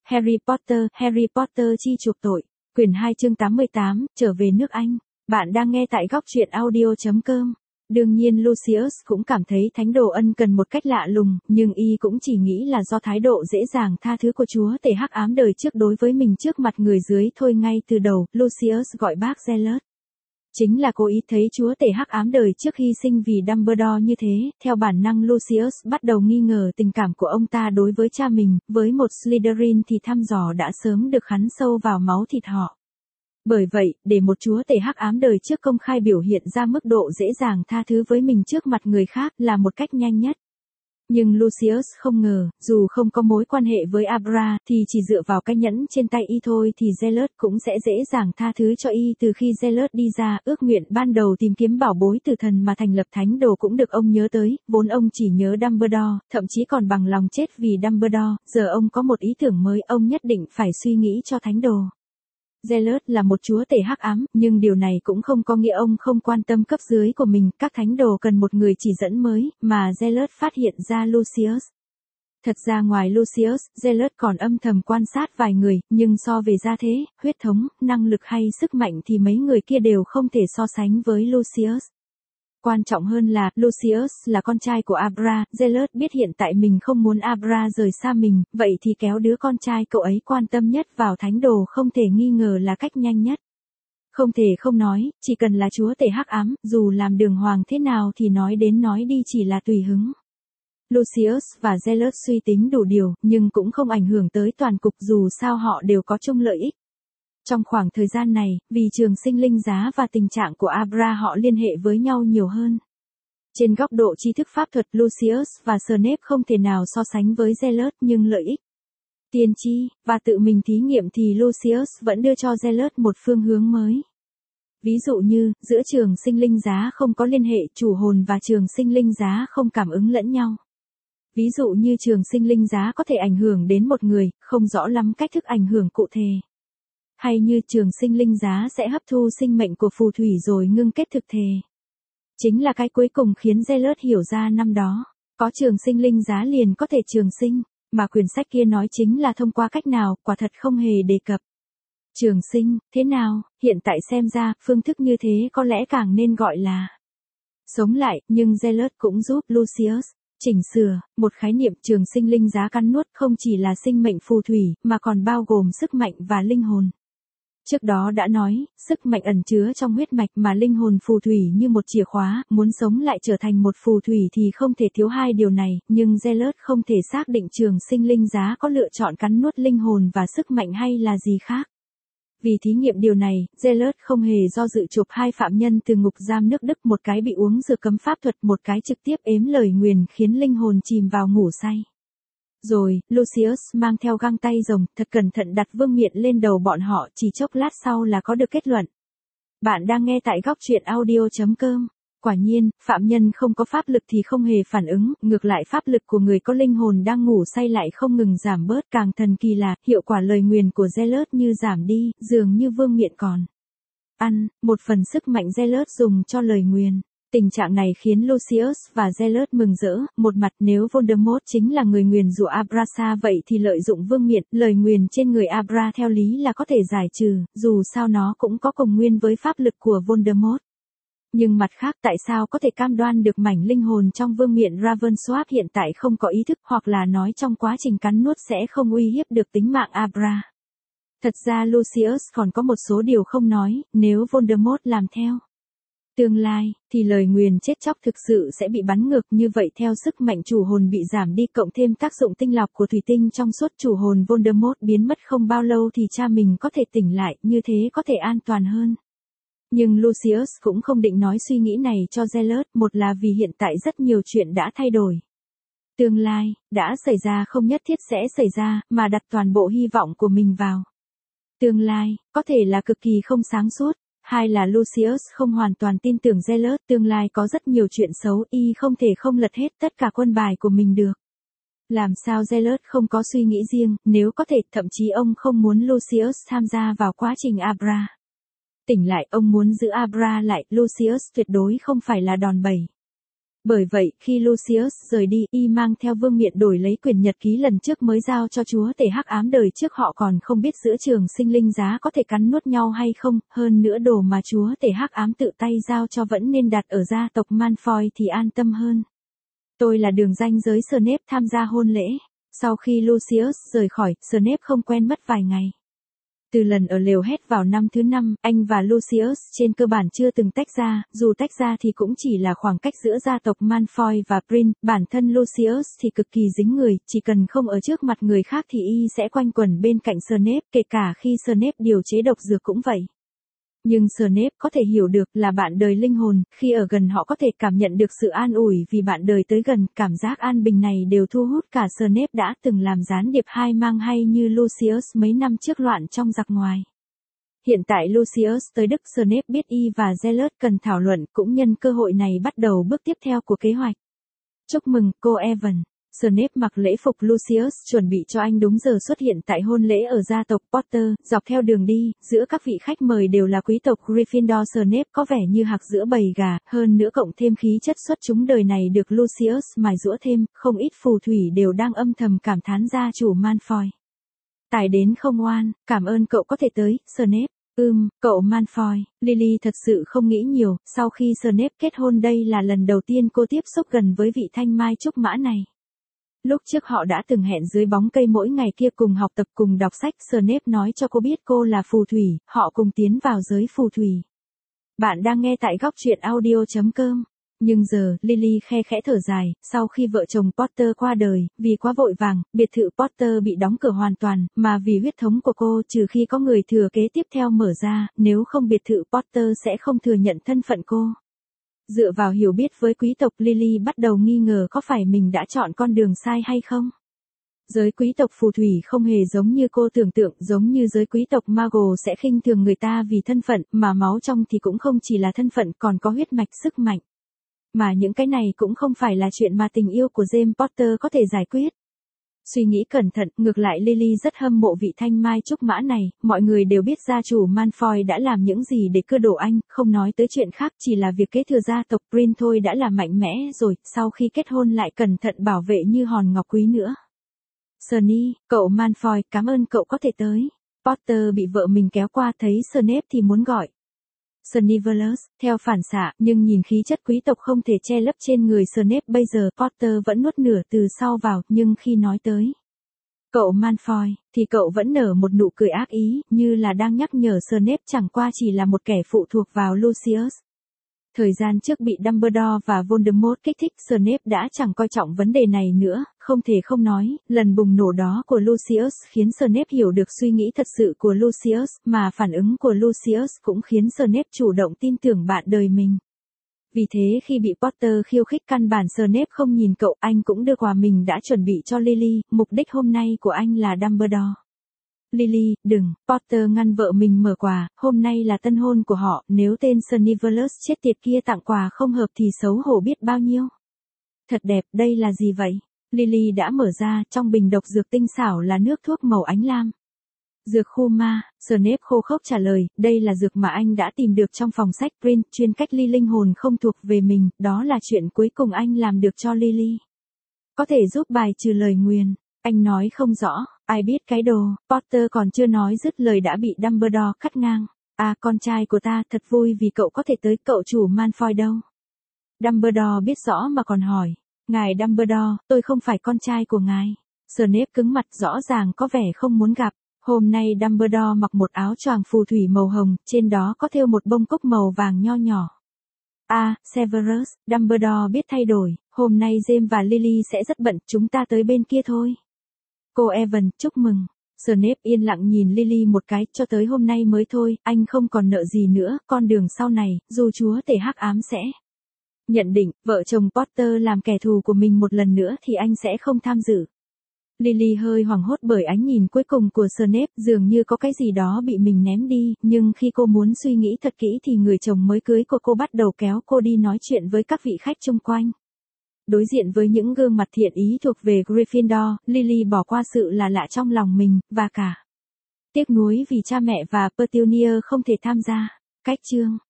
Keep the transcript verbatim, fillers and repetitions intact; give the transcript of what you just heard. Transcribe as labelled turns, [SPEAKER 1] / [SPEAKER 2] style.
[SPEAKER 1] Harry Potter, Harry Potter chi chuộc tội, quyển hai chương tám mươi tám, trở về nước Anh. Bạn đang nghe tại góc truyện audio chấm com. Đương nhiên Lucius cũng cảm thấy thánh đồ ân cần một cách lạ lùng, nhưng y cũng chỉ nghĩ là do thái độ dễ dàng tha thứ của chúa tể hắc ám đời trước đối với mình trước mặt người dưới thôi. Ngay từ đầu, Lucius gọi bác Zealot chính là cố ý thấy chúa tể hắc ám đời trước hy sinh vì Dumbledore như thế. Theo bản năng Lucius bắt đầu nghi ngờ tình cảm của ông ta đối với cha mình, với một Slytherin thì thăm dò đã sớm được khắn sâu vào máu thịt họ. Bởi vậy, để một chúa tể hắc ám đời trước công khai biểu hiện ra mức độ dễ dàng tha thứ với mình trước mặt người khác là một cách nhanh nhất. Nhưng Lucius không ngờ, dù không có mối quan hệ với Abra, thì chỉ dựa vào cái nhẫn trên tay y thôi thì Zealot cũng sẽ dễ dàng tha thứ cho y. Từ khi Zealot đi ra, ước nguyện ban đầu tìm kiếm bảo bối từ thần mà thành lập thánh đồ cũng được ông nhớ tới. Vốn ông chỉ nhớ Dumbledore, thậm chí còn bằng lòng chết vì Dumbledore. Giờ ông có một ý tưởng mới, ông nhất định phải suy nghĩ cho thánh đồ. Zealot là một chúa tể hắc ám, nhưng điều này cũng không có nghĩa ông không quan tâm cấp dưới của mình. Các thánh đồ cần một người chỉ dẫn mới, mà Zealot phát hiện ra Lucius. Thật ra ngoài Lucius, Zealot còn âm thầm quan sát vài người, nhưng so về gia thế, huyết thống, năng lực hay sức mạnh thì mấy người kia đều không thể so sánh với Lucius. Quan trọng hơn là, Lucius là con trai của Abra. Zealot biết hiện tại mình không muốn Abra rời xa mình, vậy thì kéo đứa con trai cậu ấy quan tâm nhất vào thánh đồ không thể nghi ngờ là cách nhanh nhất. Không thể không nói, chỉ cần là chúa tể hắc ám, dù làm đường hoàng thế nào thì nói đến nói đi chỉ là tùy hứng. Lucius và Zealot suy tính đủ điều, nhưng cũng không ảnh hưởng tới toàn cục, dù sao họ đều có chung lợi ích. Trong khoảng thời gian này, vì trường sinh linh giá và tình trạng của Abra họ liên hệ với nhau nhiều hơn. Trên góc độ tri thức pháp thuật, Lucius và Snape không thể nào so sánh với Zealot, nhưng lợi ích, tiên tri, và tự mình thí nghiệm thì Lucius vẫn đưa cho Zealot một phương hướng mới. Ví dụ như, giữa trường sinh linh giá không có liên hệ chủ hồn và trường sinh linh giá không cảm ứng lẫn nhau. Ví dụ như trường sinh linh giá có thể ảnh hưởng đến một người, không rõ lắm cách thức ảnh hưởng cụ thể. Hay như trường sinh linh giá sẽ hấp thu sinh mệnh của phù thủy rồi ngưng kết thực thể. Chính là cái cuối cùng khiến Zealot hiểu ra năm đó, có trường sinh linh giá liền có thể trường sinh, mà quyển sách kia nói chính là thông qua cách nào, quả thật không hề đề cập. Trường sinh, thế nào, hiện tại xem ra, phương thức như thế có lẽ càng nên gọi là sống lại, nhưng Zealot cũng giúp Lucius chỉnh sửa một khái niệm. Trường sinh linh giá cắn nuốt không chỉ là sinh mệnh phù thủy, mà còn bao gồm sức mạnh và linh hồn. Trước đó đã nói, sức mạnh ẩn chứa trong huyết mạch mà linh hồn phù thủy như một chìa khóa, muốn sống lại trở thành một phù thủy thì không thể thiếu hai điều này, nhưng Zealot không thể xác định trường sinh linh giá có lựa chọn cắn nuốt linh hồn và sức mạnh hay là gì khác. Vì thí nghiệm điều này, Zealot không hề do dự chụp hai phạm nhân từ ngục giam nước Đức, một cái bị uống dược cấm pháp thuật, một cái trực tiếp ếm lời nguyền khiến linh hồn chìm vào ngủ say. Rồi, Lucius mang theo găng tay rồng, thật cẩn thận đặt vương miện lên đầu bọn họ, chỉ chốc lát sau là có được kết luận. Bạn đang nghe tại góc truyện audio chấm com. Quả nhiên, phạm nhân không có pháp lực thì không hề phản ứng, ngược lại pháp lực của người có linh hồn đang ngủ say lại không ngừng giảm bớt. Càng thần kỳ là, hiệu quả lời nguyền của Zealot như giảm đi, dường như vương miện còn ăn một phần sức mạnh Zealot dùng cho lời nguyền. Tình trạng này khiến Lucius và Zealot mừng rỡ. Một mặt, nếu Voldemort chính là người nguyền rủa Abrasa, vậy thì lợi dụng vương miện, lời nguyền trên người Abra theo lý là có thể giải trừ, dù sao nó cũng có cùng nguyên với pháp lực của Voldemort. Nhưng mặt khác, tại sao có thể cam đoan được mảnh linh hồn trong vương miện Ravensworth hiện tại không có ý thức, hoặc là nói trong quá trình cắn nuốt sẽ không uy hiếp được tính mạng Abra? Thật ra Lucius còn có một số điều không nói. Nếu Voldemort làm theo tương lai, thì lời nguyền chết chóc thực sự sẽ bị bắn ngược. Như vậy theo sức mạnh chủ hồn bị giảm đi, cộng thêm tác dụng tinh lọc của thủy tinh trong suốt chủ hồn Voldemort biến mất không bao lâu thì cha mình có thể tỉnh lại, như thế có thể an toàn hơn. Nhưng Lucius cũng không định nói suy nghĩ này cho Zealot, một là vì hiện tại rất nhiều chuyện đã thay đổi. Tương lai, đã xảy ra không nhất thiết sẽ xảy ra, mà đặt toàn bộ hy vọng của mình vào tương lai, có thể là cực kỳ không sáng suốt. Hai là Lucius không hoàn toàn tin tưởng Zealot, tương lai có rất nhiều chuyện xấu, y không thể không lật hết tất cả quân bài của mình được. Làm sao Zealot không có suy nghĩ riêng, nếu có thể, thậm chí ông không muốn Lucius tham gia vào quá trình Abra tỉnh lại, ông muốn giữ Abra lại. Lucius tuyệt đối không phải là đòn bẩy. Bởi vậy, khi Lucius rời đi, y mang theo vương miện đổi lấy quyển nhật ký lần trước mới giao cho chúa tể hắc ám đời trước, họ còn không biết giữa trường sinh linh giá có thể cắn nuốt nhau hay không, hơn nữa đồ mà chúa tể hắc ám tự tay giao cho vẫn nên đặt ở gia tộc Malfoy thì an tâm hơn. Tôi là đường ranh giới Snape tham gia hôn lễ. Sau khi Lucius rời khỏi, Snape không quen mất vài ngày. Từ lần ở lều hét vào năm thứ năm, anh và Lucius trên cơ bản chưa từng tách ra, dù tách ra thì cũng chỉ là khoảng cách giữa gia tộc Malfoy và Prin. Bản thân Lucius thì cực kỳ dính người, chỉ cần không ở trước mặt người khác thì y sẽ quanh quẩn bên cạnh Snape, kể cả khi Snape điều chế độc dược cũng vậy. Nhưng Snape có thể hiểu được là bạn đời linh hồn, khi ở gần họ có thể cảm nhận được sự an ủi vì bạn đời tới gần, cảm giác an bình này đều thu hút cả Snape đã từng làm gián điệp hai mang hay như Lucius mấy năm trước loạn trong giặc ngoài. Hiện tại Lucius tới Đức, Snape biết y và Gellert cần thảo luận, cũng nhân cơ hội này bắt đầu bước tiếp theo của kế hoạch. Chúc mừng, cô Evan. Snape mặc lễ phục Lucius chuẩn bị cho anh đúng giờ xuất hiện tại hôn lễ ở gia tộc Potter. Dọc theo đường đi, giữa các vị khách mời đều là quý tộc Gryffindor. Snape có vẻ như hạc giữa bầy gà, hơn nữa cộng thêm khí chất xuất chúng đời này được Lucius mài giũa thêm, không ít phù thủy đều đang âm thầm cảm thán gia chủ Malfoy. Tài đến không oan, cảm ơn cậu có thể tới, Snape. Ừm, cậu Malfoy. Lily thật sự không nghĩ nhiều, sau khi Snape kết hôn đây là lần đầu tiên cô tiếp xúc gần với vị thanh mai trúc mã này. Lúc trước họ đã từng hẹn dưới bóng cây mỗi ngày kia cùng học tập cùng đọc sách. Snape nói cho cô biết cô là phù thủy, họ cùng tiến vào giới phù thủy. Bạn đang nghe tại góc truyện audio chấm com. Nhưng giờ, Lily khe khẽ thở dài, sau khi vợ chồng Potter qua đời, vì quá vội vàng, biệt thự Potter bị đóng cửa hoàn toàn, mà vì huyết thống của cô, trừ khi có người thừa kế tiếp theo mở ra, nếu không biệt thự Potter sẽ không thừa nhận thân phận cô. Dựa vào hiểu biết với quý tộc, Lily bắt đầu nghi ngờ có phải mình đã chọn con đường sai hay không. Giới quý tộc phù thủy không hề giống như cô tưởng tượng, giống như giới quý tộc Muggle sẽ khinh thường người ta vì thân phận, mà máu trong thì cũng không chỉ là thân phận, còn có huyết mạch sức mạnh. Mà những cái này cũng không phải là chuyện mà tình yêu của James Potter có thể giải quyết. Suy nghĩ cẩn thận, ngược lại Lily rất hâm mộ vị thanh mai trúc mã này, mọi người đều biết gia chủ Malfoy đã làm những gì để cưa đổ anh, không nói tới chuyện khác, chỉ là việc kế thừa gia tộc Prin thôi đã là mạnh mẽ rồi, sau khi kết hôn lại cẩn thận bảo vệ như hòn ngọc quý nữa. Sunny, cậu Malfoy, cảm ơn cậu có thể tới. Potter bị vợ mình kéo qua, thấy Snape thì muốn gọi Snivellus, theo phản xạ, nhưng nhìn khí chất quý tộc không thể che lấp trên người Snape bây giờ, Potter vẫn nuốt nửa từ sau vào, nhưng khi nói tới cậu Malfoy, thì cậu vẫn nở một nụ cười ác ý, như là đang nhắc nhở Snape chẳng qua chỉ là một kẻ phụ thuộc vào Lucius. Thời gian trước bị Dumbledore và Voldemort kích thích, Snape đã chẳng coi trọng vấn đề này nữa, không thể không nói, lần bùng nổ đó của Lucius khiến Snape hiểu được suy nghĩ thật sự của Lucius, mà phản ứng của Lucius cũng khiến Snape chủ động tin tưởng bạn đời mình. Vì thế khi bị Potter khiêu khích căn bản Snape không nhìn cậu, anh cũng đưa quà mình đã chuẩn bị cho Lily, mục đích hôm nay của anh là Dumbledore. Lily, đừng, Potter ngăn vợ mình mở quà, hôm nay là tân hôn của họ, nếu tên Snivellus chết tiệt kia tặng quà không hợp thì xấu hổ biết bao nhiêu. Thật đẹp, đây là gì vậy? Lily đã mở ra, trong bình độc dược tinh xảo là nước thuốc màu ánh lam. Dược khu ma, Snape khô khốc trả lời, đây là dược mà anh đã tìm được trong phòng sách Prin, chuyên cách ly linh hồn không thuộc về mình, đó là chuyện cuối cùng anh làm được cho Lily. Có thể giúp bài trừ lời nguyền. Anh nói không rõ, ai biết cái đồ, Potter còn chưa nói dứt lời đã bị Dumbledore cắt ngang. À, con trai của ta, thật vui vì cậu có thể tới, cậu chủ Malfoy đâu? Dumbledore biết rõ mà còn hỏi, ngài Dumbledore, tôi không phải con trai của ngài. Snape cứng mặt, rõ ràng có vẻ không muốn gặp. Hôm nay Dumbledore mặc một áo choàng phù thủy màu hồng, trên đó có thêu một bông cúc màu vàng nho nhỏ. À, Severus, Dumbledore biết thay đổi, hôm nay James và Lily sẽ rất bận, chúng ta tới bên kia thôi. Cô Evan, chúc mừng. Snape yên lặng nhìn Lily một cái, cho tới hôm nay mới thôi, anh không còn nợ gì nữa, con đường sau này, dù chúa tể hắc ám sẽ nhận định, vợ chồng Potter làm kẻ thù của mình một lần nữa thì anh sẽ không tham dự. Lily hơi hoảng hốt bởi ánh nhìn cuối cùng của Snape, dường như có cái gì đó bị mình ném đi, nhưng khi cô muốn suy nghĩ thật kỹ thì người chồng mới cưới của cô bắt đầu kéo cô đi nói chuyện với các vị khách chung quanh. Đối diện với những gương mặt thiện ý thuộc về Gryffindor, Lily bỏ qua sự là lạ trong lòng mình, và cả tiếc nuối vì cha mẹ và Petunia không thể tham gia. Cách chương